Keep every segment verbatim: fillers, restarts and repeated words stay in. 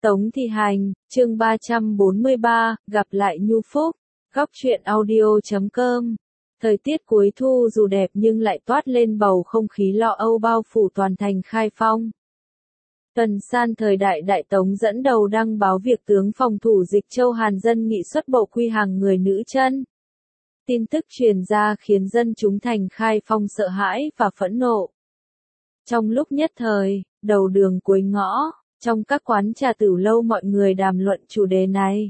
Tống Thị Hành, chương ba trăm bốn mươi ba, gặp lại Nhu Phúc, góc truyện audio chấm com. Thời tiết cuối thu dù đẹp nhưng lại toát lên bầu không khí lo âu bao phủ toàn thành Khai Phong. Tần San thời đại Đại Tống dẫn đầu đăng báo việc tướng phòng thủ Dịch Châu Hàn Dân nghị xuất bộ quy hàng người nữ chân. Tin tức truyền ra khiến dân chúng thành Khai Phong sợ hãi và phẫn nộ. Trong lúc nhất thời, đầu đường cuối ngõ, trong các quán trà tửu lâu mọi người đàm luận chủ đề này.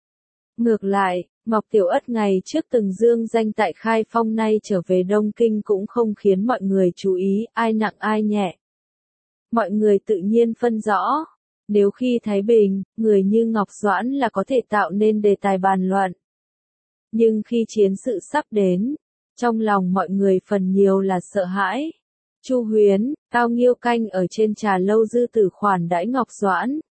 Ngược lại, Ngọc Tiểu Ất ngày trước từng dương danh tại Khai Phong nay trở về Đông Kinh cũng không khiến mọi người chú ý ai nặng ai nhẹ. Mọi người tự nhiên phân rõ, nếu khi Thái Bình, người như Ngọc Doãn là có thể tạo nên đề tài bàn luận. Nhưng khi chiến sự sắp đến, trong lòng mọi người phần nhiều là sợ hãi. Chu Huyến, Cao Nghiêu canh ở trên trà lâu Dư Tử khoản đãi Ngọc Doãn.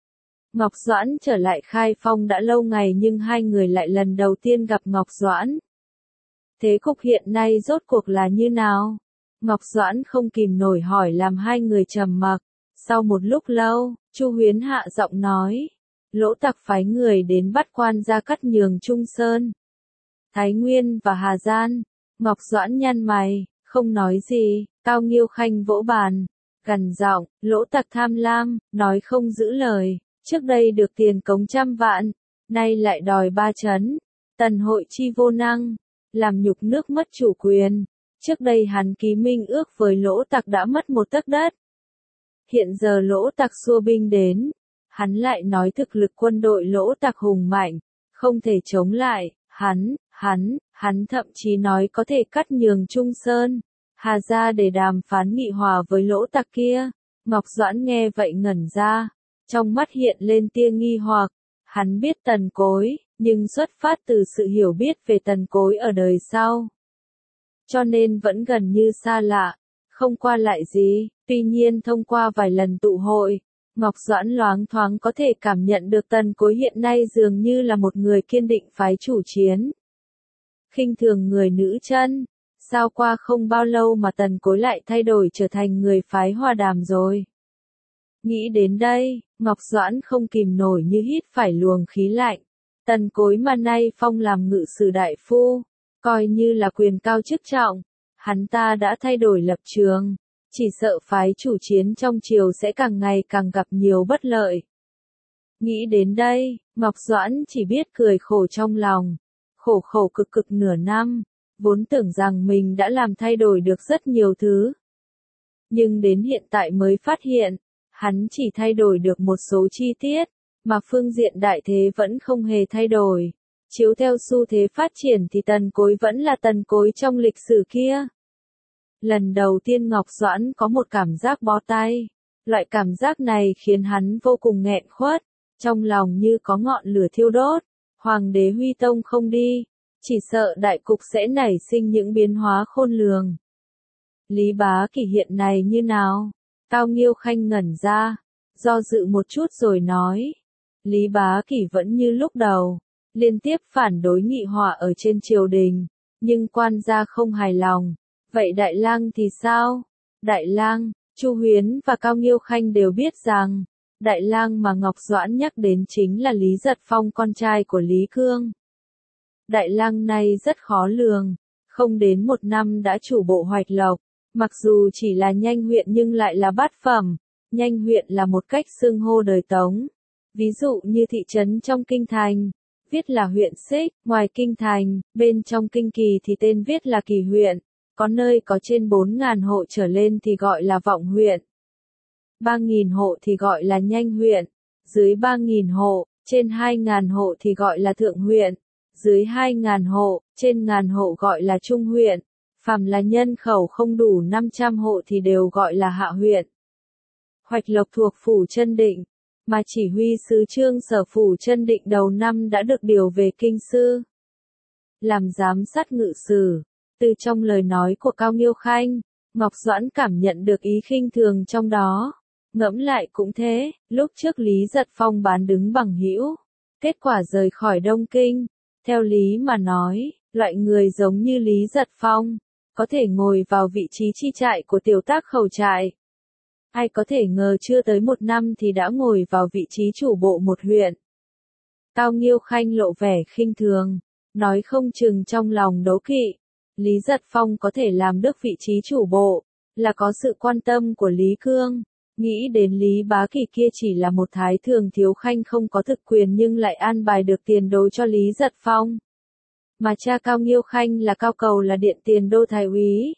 Ngọc Doãn trở lại Khai Phong đã lâu ngày nhưng hai người lại lần đầu tiên gặp Ngọc Doãn. Thế cục hiện nay rốt cuộc là như nào? Ngọc Doãn không kìm nổi hỏi làm hai người trầm mặc. Sau một lúc lâu, Chu Huyến hạ giọng nói, Lỗ Tặc phái người đến bắt quan Gia Cát Nhường Trung Sơn, Thái Nguyên và Hà Gian. Ngọc Doãn nhăn mày, không nói gì. Cao Nghiêu khanh vỗ bàn, gằn giọng, Lỗ Tặc tham lam, nói không giữ lời, trước đây được tiền cống trăm vạn, nay lại đòi ba chấn, Tần hội chi vô năng, làm nhục nước mất chủ quyền, trước đây hắn ký minh ước với Lỗ Tặc đã mất một tấc đất. Hiện giờ Lỗ Tặc xua binh đến, hắn lại nói thực lực quân đội Lỗ Tặc hùng mạnh, không thể chống lại, hắn, hắn, hắn thậm chí nói có thể cắt nhường Trung Sơn, Hà ra để đàm phán nghị hòa với Lỗ Tặc kia. Ngọc Doãn nghe vậy ngẩn ra, trong mắt hiện lên tia nghi hoặc, hắn biết Tần Cối, nhưng xuất phát từ sự hiểu biết về Tần Cối ở đời sau. Cho nên vẫn gần như xa lạ, không qua lại gì, tuy nhiên thông qua vài lần tụ hội, Ngọc Doãn loáng thoáng có thể cảm nhận được Tần Cối hiện nay dường như là một người kiên định phái chủ chiến. Khinh thường người nữ chân. Sao qua không bao lâu mà Tần Cối lại thay đổi trở thành người phái hòa đàm rồi. Nghĩ đến đây, Ngọc Doãn không kìm nổi như hít phải luồng khí lạnh. Tần Cối mà nay phong làm ngự sử đại phu, coi như là quyền cao chức trọng, hắn ta đã thay đổi lập trường, chỉ sợ phái chủ chiến trong triều sẽ càng ngày càng gặp nhiều bất lợi. Nghĩ đến đây, Ngọc Doãn chỉ biết cười khổ trong lòng, khổ khổ cực cực nửa năm. Vốn tưởng rằng mình đã làm thay đổi được rất nhiều thứ. Nhưng đến hiện tại mới phát hiện, hắn chỉ thay đổi được một số chi tiết, mà phương diện đại thế vẫn không hề thay đổi. Chiếu theo xu thế phát triển thì Tần Cối vẫn là Tần Cối trong lịch sử kia. Lần đầu tiên Ngọc Doãn có một cảm giác bó tay. Loại cảm giác này khiến hắn vô cùng nghẹn khuất, trong lòng như có ngọn lửa thiêu đốt. Hoàng đế Huy Tông không đi, chỉ sợ đại cục sẽ nảy sinh những biến hóa khôn lường. Lý Bá Kỷ hiện này như nào? Cao Nghiêu khanh ngẩn ra, do dự một chút rồi nói. Lý Bá Kỷ vẫn như lúc đầu, liên tiếp phản đối nghị hòa ở trên triều đình, nhưng quan gia không hài lòng. Vậy Đại Lang thì sao? Đại Lang, Chu Huyến và Cao Nghiêu khanh đều biết rằng, Đại Lang mà Ngọc Doãn nhắc đến chính là Lý Giật Phong con trai của Lý Cương. Đại Lang này rất khó lường, không đến một năm đã chủ bộ Hoạch Lộc, mặc dù chỉ là nhanh huyện nhưng lại là bát phẩm, nhanh huyện là một cách xưng hô đời Tống. Ví dụ như thị trấn trong kinh thành, viết là huyện Xích, ngoài kinh thành, bên trong kinh kỳ thì tên viết là Kỳ huyện, có nơi có trên bốn nghìn hộ trở lên thì gọi là Vọng huyện. ba nghìn hộ thì gọi là Nhanh huyện, dưới ba nghìn hộ, trên hai nghìn hộ thì gọi là Thượng huyện. Dưới hai nghìn hộ, trên ngàn hộ gọi là Trung huyện, phàm là nhân khẩu không đủ năm trăm hộ thì đều gọi là Hạ huyện. Hoạch Lộc thuộc phủ Chân Định, mà chỉ huy sứ Trương Sở phủ Chân Định đầu năm đã được điều về kinh sư, làm giám sát ngự sử. Từ trong lời nói của Cao Nghiêu khanh, Ngọc Doãn cảm nhận được ý khinh thường trong đó. Ngẫm lại cũng thế, lúc trước Lý Giật Phong bán đứng bằng hữu, kết quả rời khỏi Đông Kinh. Theo lý mà nói, loại người giống như Lý Giật Phong, có thể ngồi vào vị trí chi trại của tiểu tác khẩu trại. Ai có thể ngờ chưa tới một năm thì đã ngồi vào vị trí chủ bộ một huyện. Cao Nghiêu Khanh lộ vẻ khinh thường, nói không chừng trong lòng đố kỵ, Lý Giật Phong có thể làm được vị trí chủ bộ, là có sự quan tâm của Lý Cương. Nghĩ đến Lý Bá Kỳ kia chỉ là một thái thường thiếu khanh không có thực quyền nhưng lại an bài được tiền đồ cho Lý Giật Phong. Mà cha Cao Nghiêu Khanh là Cao Cầu là điện tiền đô thái úy.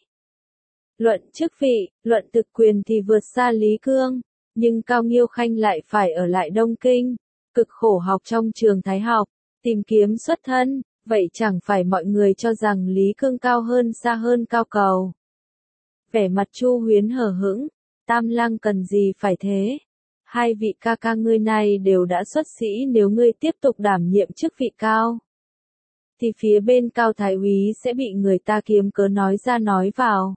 Luận chức vị, luận thực quyền thì vượt xa Lý Cương, nhưng Cao Nghiêu Khanh lại phải ở lại Đông Kinh, cực khổ học trong trường Thái học, tìm kiếm xuất thân, vậy chẳng phải mọi người cho rằng Lý Cương cao hơn xa hơn Cao Cầu. Vẻ mặt Chu Huyến hờ hững, Tam Lang cần gì phải thế? Hai vị ca ca ngươi này đều đã xuất sĩ, nếu ngươi tiếp tục đảm nhiệm chức vị cao, thì phía bên Cao Thái úy sẽ bị người ta kiếm cớ nói ra nói vào.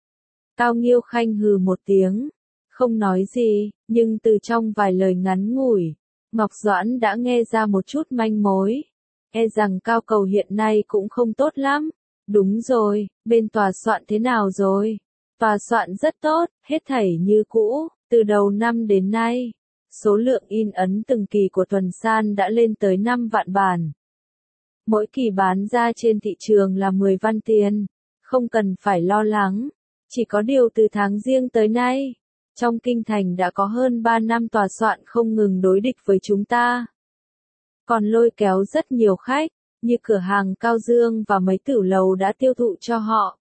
Cao Nghiêu Khanh hừ một tiếng, không nói gì, nhưng từ trong vài lời ngắn ngủi, Ngọc Doãn đã nghe ra một chút manh mối. E rằng Cao Cầu hiện nay cũng không tốt lắm. Đúng rồi, bên tòa soạn thế nào rồi? Tòa soạn rất tốt, hết thảy như cũ, từ đầu năm đến nay. Số lượng in ấn từng kỳ của Tuần San đã lên tới năm vạn bản. Mỗi kỳ bán ra trên thị trường là mười văn tiền, không cần phải lo lắng. Chỉ có điều từ tháng Giêng tới nay, trong kinh thành đã có hơn ba năm tòa soạn không ngừng đối địch với chúng ta. Còn lôi kéo rất nhiều khách, như cửa hàng Cao Dương và mấy tử lầu đã tiêu thụ cho họ.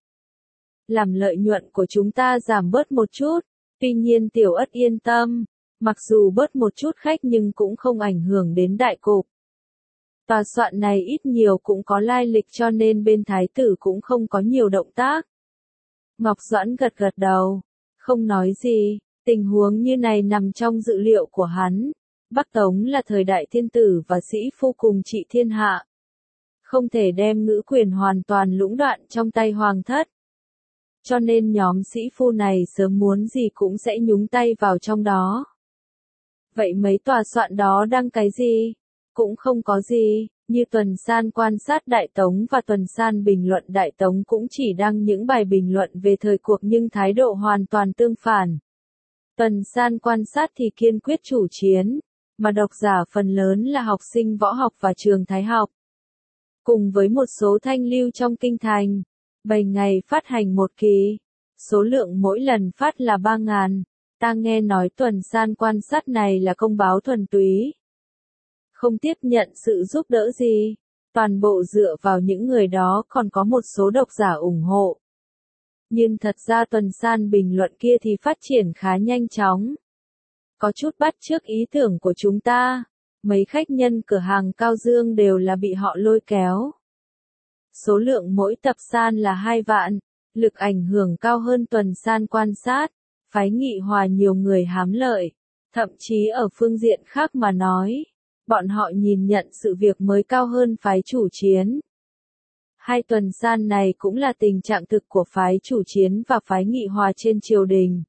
Làm lợi nhuận của chúng ta giảm bớt một chút, tuy nhiên Tiểu Ất yên tâm, mặc dù bớt một chút khách nhưng cũng không ảnh hưởng đến đại cục. Tòa soạn này ít nhiều cũng có lai lịch cho nên bên thái tử cũng không có nhiều động tác. Ngọc Doãn gật gật đầu, không nói gì, tình huống như này nằm trong dự liệu của hắn. Bắc Tống là thời đại thiên tử và sĩ phu cùng trị thiên hạ. Không thể đem ngữ quyền hoàn toàn lũng đoạn trong tay hoàng thất. Cho nên nhóm sĩ phu này sớm muốn gì cũng sẽ nhúng tay vào trong đó. Vậy mấy tòa soạn đó đăng cái gì? Cũng không có gì, như Tuần San quan sát Đại Tống và Tuần San bình luận Đại Tống cũng chỉ đăng những bài bình luận về thời cuộc nhưng thái độ hoàn toàn tương phản. Tuần San quan sát thì kiên quyết chủ chiến, mà độc giả phần lớn là học sinh võ học và trường Thái học. Cùng với một số thanh lưu trong kinh thành, bảy ngày phát hành một kỳ, số lượng mỗi lần phát là ba ngàn. Ta nghe nói Tuần San quan sát này là công báo thuần túy, không tiếp nhận sự giúp đỡ gì, toàn bộ dựa vào những người đó, còn có một số độc giả ủng hộ. Nhưng thật ra Tuần San bình luận kia thì phát triển khá nhanh chóng. Có chút bắt chước ý tưởng của chúng ta, mấy khách nhân cửa hàng Cao Dương đều là bị họ lôi kéo. Số lượng mỗi tập san là hai vạn, lực ảnh hưởng cao hơn Tuần San quan sát, phái Nghị Hòa nhiều người hám lợi, thậm chí ở phương diện khác mà nói, bọn họ nhìn nhận sự việc mới cao hơn phái chủ chiến. Hai Tuần San này cũng là tình trạng thực của phái chủ chiến và phái Nghị Hòa trên triều đình.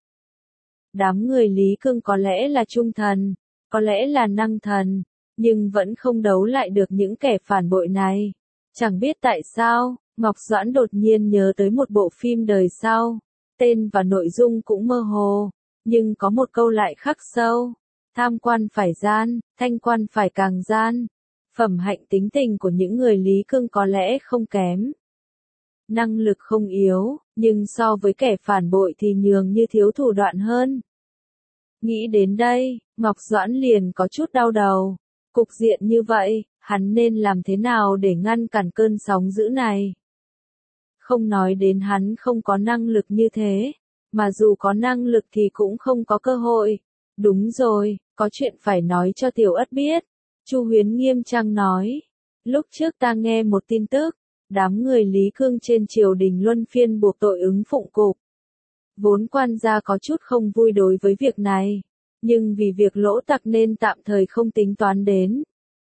Đám người Lý Cương có lẽ là trung thần, có lẽ là năng thần, nhưng vẫn không đấu lại được những kẻ phản bội này. Chẳng biết tại sao, Ngọc Doãn đột nhiên nhớ tới một bộ phim đời sau, tên và nội dung cũng mơ hồ, nhưng có một câu lại khắc sâu. Tham quan phải gian, thanh quan phải càng gian. Phẩm hạnh tính tình của những người Lý Cương có lẽ không kém. Năng lực không yếu, nhưng so với kẻ phản bội thì nhường như thiếu thủ đoạn hơn. Nghĩ đến đây, Ngọc Doãn liền có chút đau đầu. Cục diện như vậy, hắn nên làm thế nào để ngăn cản cơn sóng dữ này? Không nói đến hắn không có năng lực như thế, mà dù có năng lực thì cũng không có cơ hội. Đúng rồi, có chuyện phải nói cho Tiểu Ất biết. Chu Huyến nghiêm trang nói. Lúc trước ta nghe một tin tức, đám người Lý Cương trên triều đình luân phiên buộc tội ứng phụng cục. Vốn quan gia có chút không vui đối với việc này, nhưng vì việc lỗ tặc nên tạm thời không tính toán đến.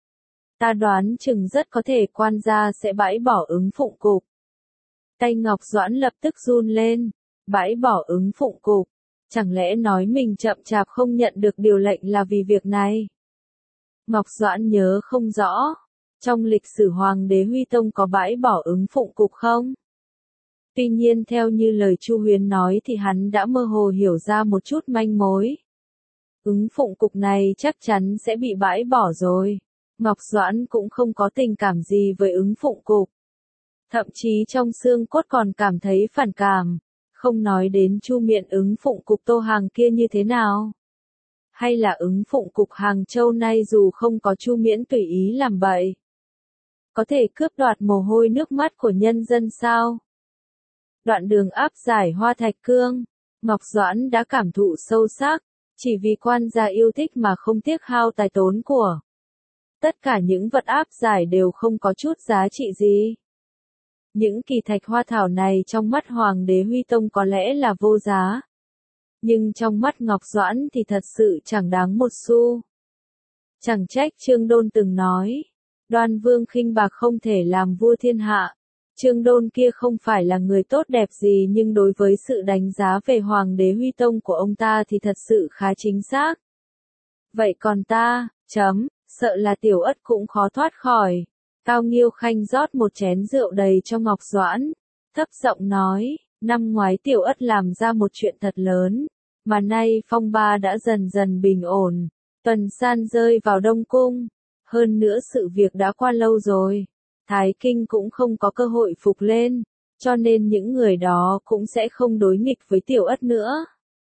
Ta đoán chừng rất có thể quan gia sẽ bãi bỏ ứng phụng cục. Tay Ngọc Doãn lập tức run lên, bãi bỏ ứng phụng cục. Chẳng lẽ nói mình chậm chạp không nhận được điều lệnh là vì việc này? Ngọc Doãn nhớ không rõ, trong lịch sử Hoàng đế Huy Tông có bãi bỏ ứng phụng cục không? Tuy nhiên theo như lời Chu Huyền nói thì hắn đã mơ hồ hiểu ra một chút manh mối. Ứng phụng cục này chắc chắn sẽ bị bãi bỏ rồi. Ngọc Doãn cũng không có tình cảm gì với ứng phụng cục. Thậm chí trong xương cốt còn cảm thấy phản cảm. Không nói đến Chu Miện ứng phụng cục Tô Hàng kia như thế nào. Hay là ứng phụng cục Hàng Châu nay dù không có Chu Miễn tùy ý làm bậy. Có thể cướp đoạt mồ hôi nước mắt của nhân dân sao? Đoạn đường áp giải Hoa Thạch Cương, Ngọc Doãn đã cảm thụ sâu sắc, chỉ vì quan gia yêu thích mà không tiếc hao tài tốn của. Tất cả những vật áp giải đều không có chút giá trị gì. Những kỳ thạch hoa thảo này trong mắt Hoàng đế Huy Tông có lẽ là vô giá. Nhưng trong mắt Ngọc Doãn thì thật sự chẳng đáng một xu. Chẳng trách Trương Đôn từng nói, Đoan Vương khinh bạc không thể làm vua thiên hạ. Trương Đôn kia không phải là người tốt đẹp gì nhưng đối với sự đánh giá về Hoàng đế Huy Tông của ông ta thì thật sự khá chính xác. Vậy còn ta, chấm, sợ là Tiểu Ất cũng khó thoát khỏi. Cao Nghiêu Khanh rót một chén rượu đầy cho Ngọc Doãn, thấp giọng nói, năm ngoái Tiểu Ất làm ra một chuyện thật lớn, mà nay phong ba đã dần dần bình ổn, Tuần San rơi vào Đông Cung, hơn nữa sự việc đã qua lâu rồi, Thái Kinh cũng không có cơ hội phục lên, cho nên những người đó cũng sẽ không đối nghịch với Tiểu Ất nữa.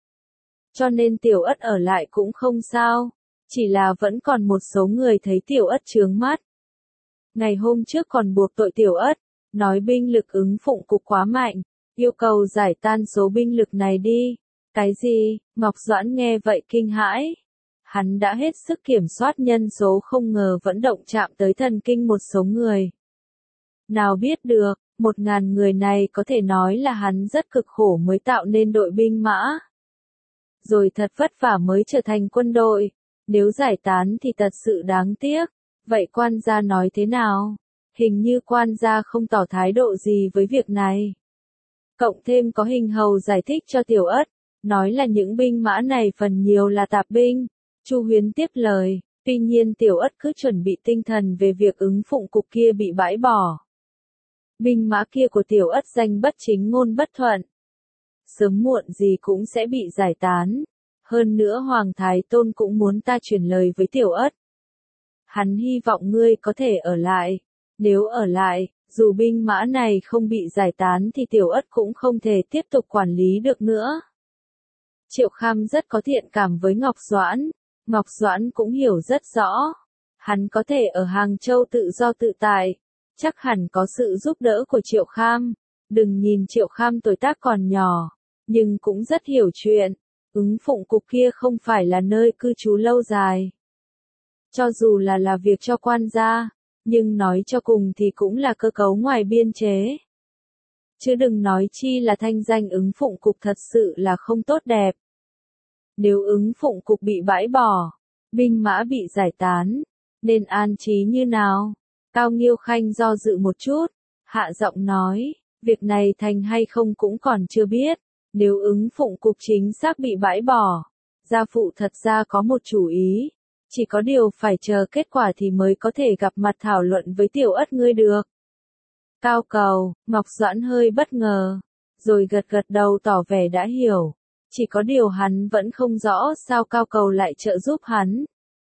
Cho nên Tiểu Ất ở lại cũng không sao, chỉ là vẫn còn một số người thấy Tiểu Ất chướng mắt. Ngày hôm trước còn buộc tội Tiểu Ất, nói binh lực ứng phụng cục quá mạnh, yêu cầu giải tan số binh lực này đi. Cái gì? Ngọc Doãn nghe vậy kinh hãi. Hắn đã hết sức kiểm soát nhân số không ngờ vẫn động chạm tới thần kinh một số người. Nào biết được, một ngàn người này có thể nói là hắn rất cực khổ mới tạo nên đội binh mã. Rồi thật vất vả mới trở thành quân đội, nếu giải tán thì thật sự đáng tiếc. Vậy quan gia nói thế nào? Hình như quan gia không tỏ thái độ gì với việc này. Cộng thêm có hình hầu giải thích cho Tiểu Ất, nói là những binh mã này phần nhiều là tạp binh. Chu Huyến tiếp lời, tuy nhiên Tiểu Ất cứ chuẩn bị tinh thần về việc ứng phụng cục kia bị bãi bỏ. Binh mã kia của Tiểu Ất danh bất chính ngôn bất thuận. Sớm muộn gì cũng sẽ bị giải tán. Hơn nữa Hoàng Thái Tôn cũng muốn ta truyền lời với Tiểu Ất. Hắn hy vọng ngươi có thể ở lại. Nếu ở lại, dù binh mã này không bị giải tán thì Tiểu Ất cũng không thể tiếp tục quản lý được nữa. Triệu Kham rất có thiện cảm với Ngọc Doãn. Ngọc Doãn cũng hiểu rất rõ. Hắn có thể ở Hàng Châu tự do tự tại. Chắc hẳn có sự giúp đỡ của Triệu Kham. Đừng nhìn Triệu Kham tuổi tác còn nhỏ, nhưng cũng rất hiểu chuyện. Ứng phụng cục kia không phải là nơi cư trú lâu dài. Cho dù là là việc cho quan gia, nhưng nói cho cùng thì cũng là cơ cấu ngoài biên chế. Chứ đừng nói chi là thanh danh ứng phụng cục thật sự là không tốt đẹp. Nếu ứng phụng cục bị bãi bỏ, binh mã bị giải tán, nên an trí như nào? Cao Nghiêu Khanh do dự một chút, hạ giọng nói, việc này thành hay không cũng còn chưa biết. Nếu ứng phụng cục chính xác bị bãi bỏ, gia phụ thật ra có một chủ ý. Chỉ có điều phải chờ kết quả thì mới có thể gặp mặt thảo luận với Tiểu Ất ngươi được. Cao Cầu, Ngọc Doãn hơi bất ngờ, rồi gật gật đầu tỏ vẻ đã hiểu. Chỉ có điều hắn vẫn không rõ sao Cao Cầu lại trợ giúp hắn.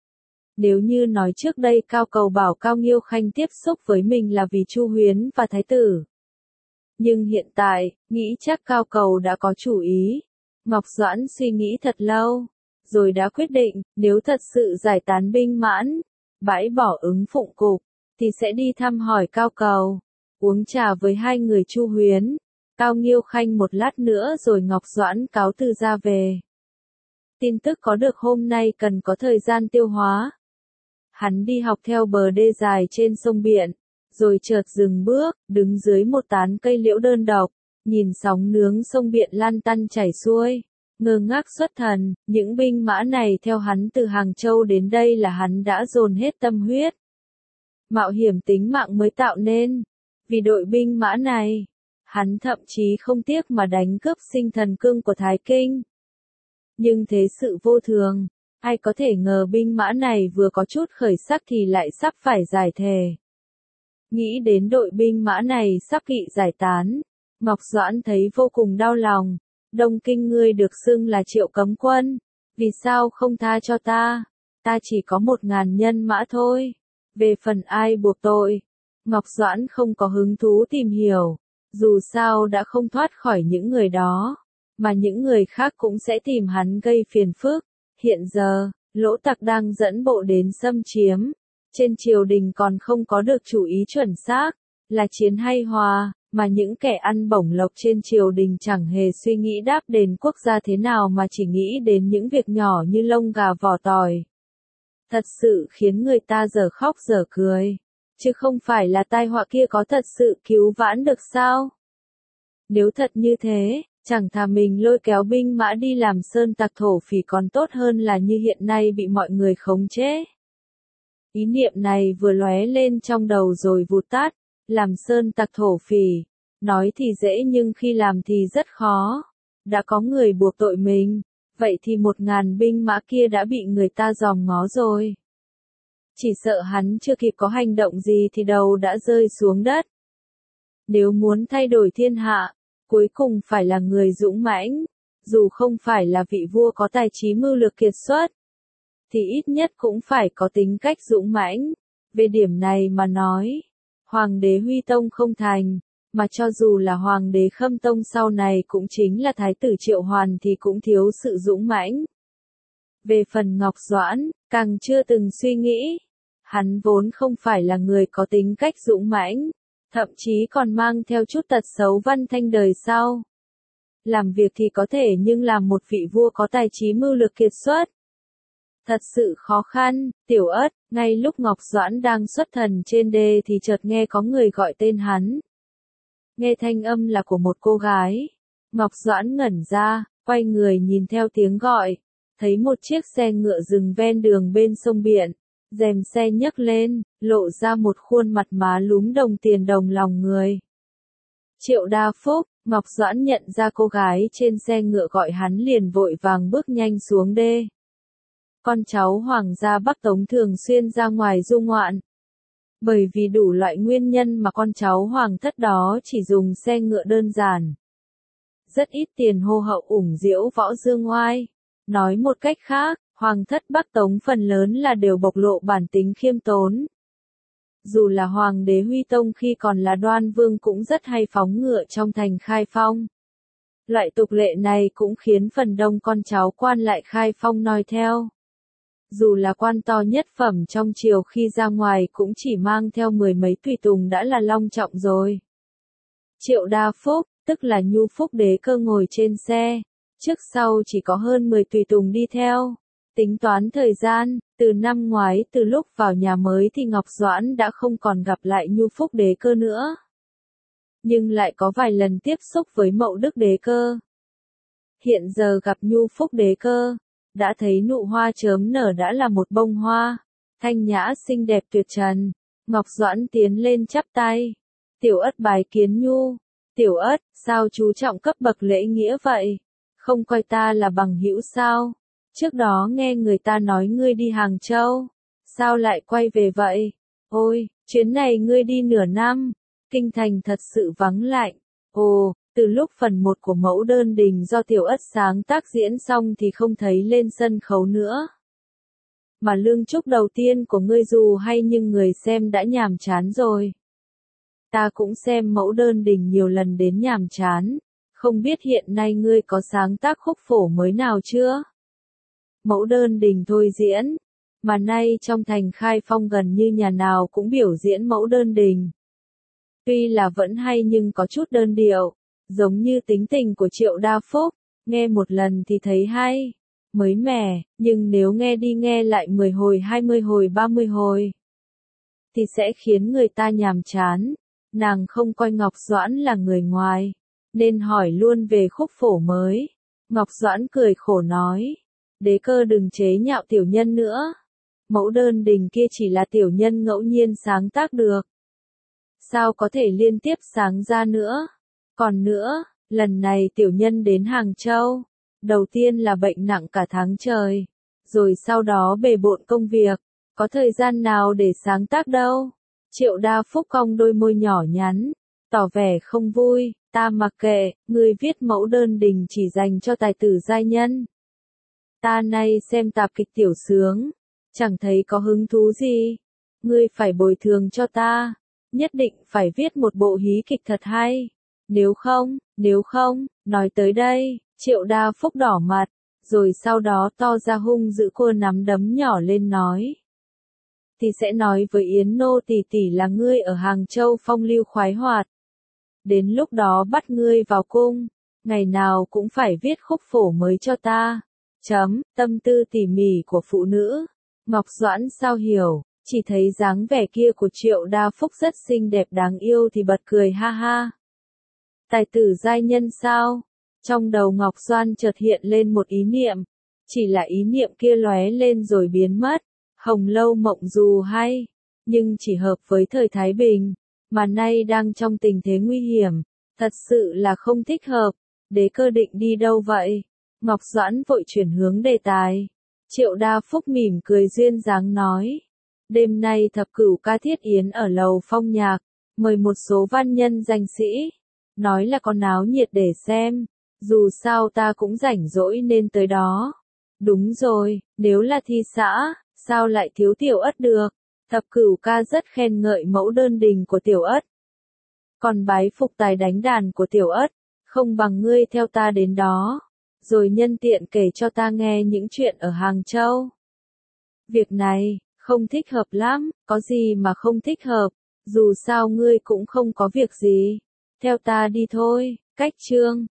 Nếu như nói trước đây Cao Cầu bảo Cao Nghiêu Khanh tiếp xúc với mình là vì Chu Huyến và Thái tử. Nhưng hiện tại, nghĩ chắc Cao Cầu đã có chủ ý. Ngọc Doãn suy nghĩ thật lâu, rồi đã quyết định, nếu thật sự giải tán binh mãn, bãi bỏ ứng phụng cục, thì sẽ đi thăm hỏi Cao Cầu, uống trà với hai người Chu Huyến, Cao Nghiêu Khanh một lát nữa rồi Ngọc Doãn cáo từ ra về. Tin tức có được hôm nay cần có thời gian tiêu hóa. Hắn đi học theo bờ đê dài trên sông biển, rồi chợt dừng bước, đứng dưới một tán cây liễu đơn độc, nhìn sóng nướng sông biển lan tăn chảy xuôi. Ngơ ngác xuất thần, những binh mã này theo hắn từ Hàng Châu đến đây là hắn đã dồn hết tâm huyết. Mạo hiểm tính mạng mới tạo nên. Vì đội binh mã này, hắn thậm chí không tiếc mà đánh cướp sinh thần cương của Thái Kinh. Nhưng thế sự vô thường, ai có thể ngờ binh mã này vừa có chút khởi sắc thì lại sắp phải giải thể. Nghĩ đến đội binh mã này sắp bị giải tán, Ngọc Doãn thấy vô cùng đau lòng. Đông Kinh ngươi được xưng là Triệu cấm quân. Vì sao không tha cho ta? Ta chỉ có một ngàn nhân mã thôi. Về phần ai buộc tội, Ngọc Doãn không có hứng thú tìm hiểu. Dù sao đã không thoát khỏi những người đó, mà những người khác cũng sẽ tìm hắn gây phiền phức. Hiện giờ, Lỗ Tặc đang dẫn bộ đến xâm chiếm. Trên triều đình còn không có được chủ ý chuẩn xác, là chiến hay hòa, mà những kẻ ăn bổng lộc trên triều đình chẳng hề suy nghĩ đáp đền quốc gia thế nào mà chỉ nghĩ đến những việc nhỏ như lông gà vỏ tỏi. Thật sự khiến người ta dở khóc dở cười. Chứ không phải là tai họa kia có thật sự cứu vãn được sao? Nếu thật như thế, chẳng thà mình lôi kéo binh mã đi làm sơn tặc thổ phỉ còn tốt hơn là như hiện nay bị mọi người khống chế. Ý niệm này vừa lóe lên trong đầu rồi vụt tắt, làm sơn tặc thổ phỉ. Nói thì dễ nhưng khi làm thì rất khó. Đã có người buộc tội mình, vậy thì một ngàn binh mã kia đã bị người ta dòm ngó rồi. Chỉ sợ hắn chưa kịp có hành động gì thì đầu đã rơi xuống đất. Nếu muốn thay đổi thiên hạ, cuối cùng phải là người dũng mãnh, dù không phải là vị vua có tài trí mưu lược kiệt xuất, thì ít nhất cũng phải có tính cách dũng mãnh. Về điểm này mà nói, Hoàng đế Huy Tông không thành, mà cho dù là Hoàng đế Khâm Tông sau này cũng chính là Thái tử Triệu Hoàn thì cũng thiếu sự dũng mãnh. Về phần Ngọc Doãn, càng chưa từng suy nghĩ. Hắn vốn không phải là người có tính cách dũng mãnh, thậm chí còn mang theo chút tật xấu văn thanh đời sau. Làm việc thì có thể nhưng làm một vị vua có tài trí mưu lược kiệt xuất, thật sự khó khăn. Tiểu Ất, ngay lúc Ngọc Doãn đang xuất thần trên đê thì chợt nghe có người gọi tên hắn. Nghe thanh âm là của một cô gái. Ngọc Doãn ngẩn ra, quay người nhìn theo tiếng gọi, thấy một chiếc xe ngựa dừng ven đường bên sông biển. Rèm xe nhấc lên, lộ ra một khuôn mặt má lúm đồng tiền đồng lòng người. Triệu Đa Phúc. Ngọc Doãn nhận ra cô gái trên xe ngựa gọi hắn liền vội vàng bước nhanh xuống đê. Con cháu Hoàng gia Bắc Tống thường xuyên ra ngoài du ngoạn. Bởi vì đủ loại nguyên nhân mà con cháu Hoàng thất đó chỉ dùng xe ngựa đơn giản. Rất ít tiền hô hậu ủng diễu võ dương oai. Nói một cách khác, Hoàng thất Bắc Tống phần lớn là đều bộc lộ bản tính khiêm tốn. Dù là Hoàng đế Huy Tông khi còn là Đoan Vương cũng rất hay phóng ngựa trong thành Khai Phong. Loại tục lệ này cũng khiến phần đông con cháu quan lại Khai Phong noi theo. Dù là quan to nhất phẩm trong triều khi ra ngoài cũng chỉ mang theo mười mấy tùy tùng đã là long trọng rồi. Triệu Đa Phúc, tức là Nhu Phúc đế cơ ngồi trên xe, trước sau chỉ có hơn mười tùy tùng đi theo. Tính toán thời gian, từ năm ngoái từ lúc vào nhà mới thì Ngọc Doãn đã không còn gặp lại Nhu Phúc đế cơ nữa. Nhưng lại có vài lần tiếp xúc với Mậu Đức đế cơ. Hiện giờ gặp Nhu Phúc đế cơ, đã thấy nụ hoa chớm nở đã là một bông hoa, thanh nhã xinh đẹp tuyệt trần. Ngọc Doãn tiến lên chắp tay. Tiểu Ất bái kiến Nhu. Tiểu Ất, sao chú trọng cấp bậc lễ nghĩa vậy? Không coi ta là bằng hữu sao? Trước đó nghe người ta nói ngươi đi Hàng Châu, sao lại quay về vậy? Ôi, chuyến này ngươi đi nửa năm, kinh thành thật sự vắng lạnh. Ồ, từ lúc phần một của mẫu đơn đình do Tiểu Ất sáng tác diễn xong thì không thấy lên sân khấu nữa. Mà lương chúc đầu tiên của ngươi dù hay nhưng người xem đã nhàm chán rồi. Ta cũng xem mẫu đơn đình nhiều lần đến nhàm chán, không biết hiện nay ngươi có sáng tác khúc phổ mới nào chưa? Mẫu đơn đình thôi diễn, mà nay trong thành Khai Phong gần như nhà nào cũng biểu diễn mẫu đơn đình. Tuy là vẫn hay nhưng có chút đơn điệu, giống như tính tình của Triệu Đa Phúc, nghe một lần thì thấy hay, mới mẻ, nhưng nếu nghe đi nghe lại mười hồi hai mươi hồi ba mươi hồi, thì sẽ khiến người ta nhàm chán. Nàng không coi Ngọc Doãn là người ngoài, nên hỏi luôn về khúc phổ mới. Ngọc Doãn cười khổ nói. Đế cơ đừng chế nhạo tiểu nhân nữa. Mẫu đơn đình kia chỉ là tiểu nhân ngẫu nhiên sáng tác được. Sao có thể liên tiếp sáng ra nữa? Còn nữa, lần này tiểu nhân đến Hàng Châu. Đầu tiên là bệnh nặng cả tháng trời. Rồi sau đó bề bộn công việc. Có thời gian nào để sáng tác đâu. Triệu Đa Phúc cong đôi môi nhỏ nhắn. Tỏ vẻ không vui. Ta mặc kệ, ngươi viết mẫu đơn đình chỉ dành cho tài tử giai nhân. Ta nay xem tạp kịch tiểu sướng, chẳng thấy có hứng thú gì. Ngươi phải bồi thường cho ta, nhất định phải viết một bộ hí kịch thật hay. Nếu không, nếu không, nói tới đây, Triệu Đa Phúc đỏ mặt, rồi sau đó to ra hung dữ cô nắm đấm nhỏ lên nói. Thì sẽ nói với Yến Nô tỷ tỷ là ngươi ở Hàng Châu phong lưu khoái hoạt. Đến lúc đó bắt ngươi vào cung, ngày nào cũng phải viết khúc phổ mới cho ta. Chấm, tâm tư tỉ mỉ của phụ nữ. Ngọc Doãn sao hiểu, chỉ thấy dáng vẻ kia của Triệu Đa Phúc rất xinh đẹp đáng yêu thì bật cười ha ha. Tài tử giai nhân sao? Trong đầu Ngọc Doan chợt hiện lên một ý niệm, chỉ là ý niệm kia lóe lên rồi biến mất. Hồng Lâu Mộng dù hay, nhưng chỉ hợp với thời Thái Bình, mà nay đang trong tình thế nguy hiểm, thật sự là không thích hợp. Đế Cơ định đi đâu vậy? Ngọc Doãn vội chuyển hướng đề tài. Triệu Đa Phúc mỉm cười duyên dáng nói. Đêm nay thập cửu ca thiết yến ở lầu Phong Nhạc, mời một số văn nhân danh sĩ. Nói là có náo nhiệt để xem, dù sao ta cũng rảnh rỗi nên tới đó. Đúng rồi, nếu là thi xã, sao lại thiếu Tiểu Ất được? Thập cửu ca rất khen ngợi mẫu đơn đình của Tiểu Ất. Còn bái phục tài đánh đàn của Tiểu Ất, không bằng ngươi theo ta đến đó, rồi nhân tiện kể cho ta nghe những chuyện ở Hàng Châu. Việc này, không thích hợp lắm, có gì mà không thích hợp, dù sao ngươi cũng không có việc gì. Theo ta đi thôi, cách chương.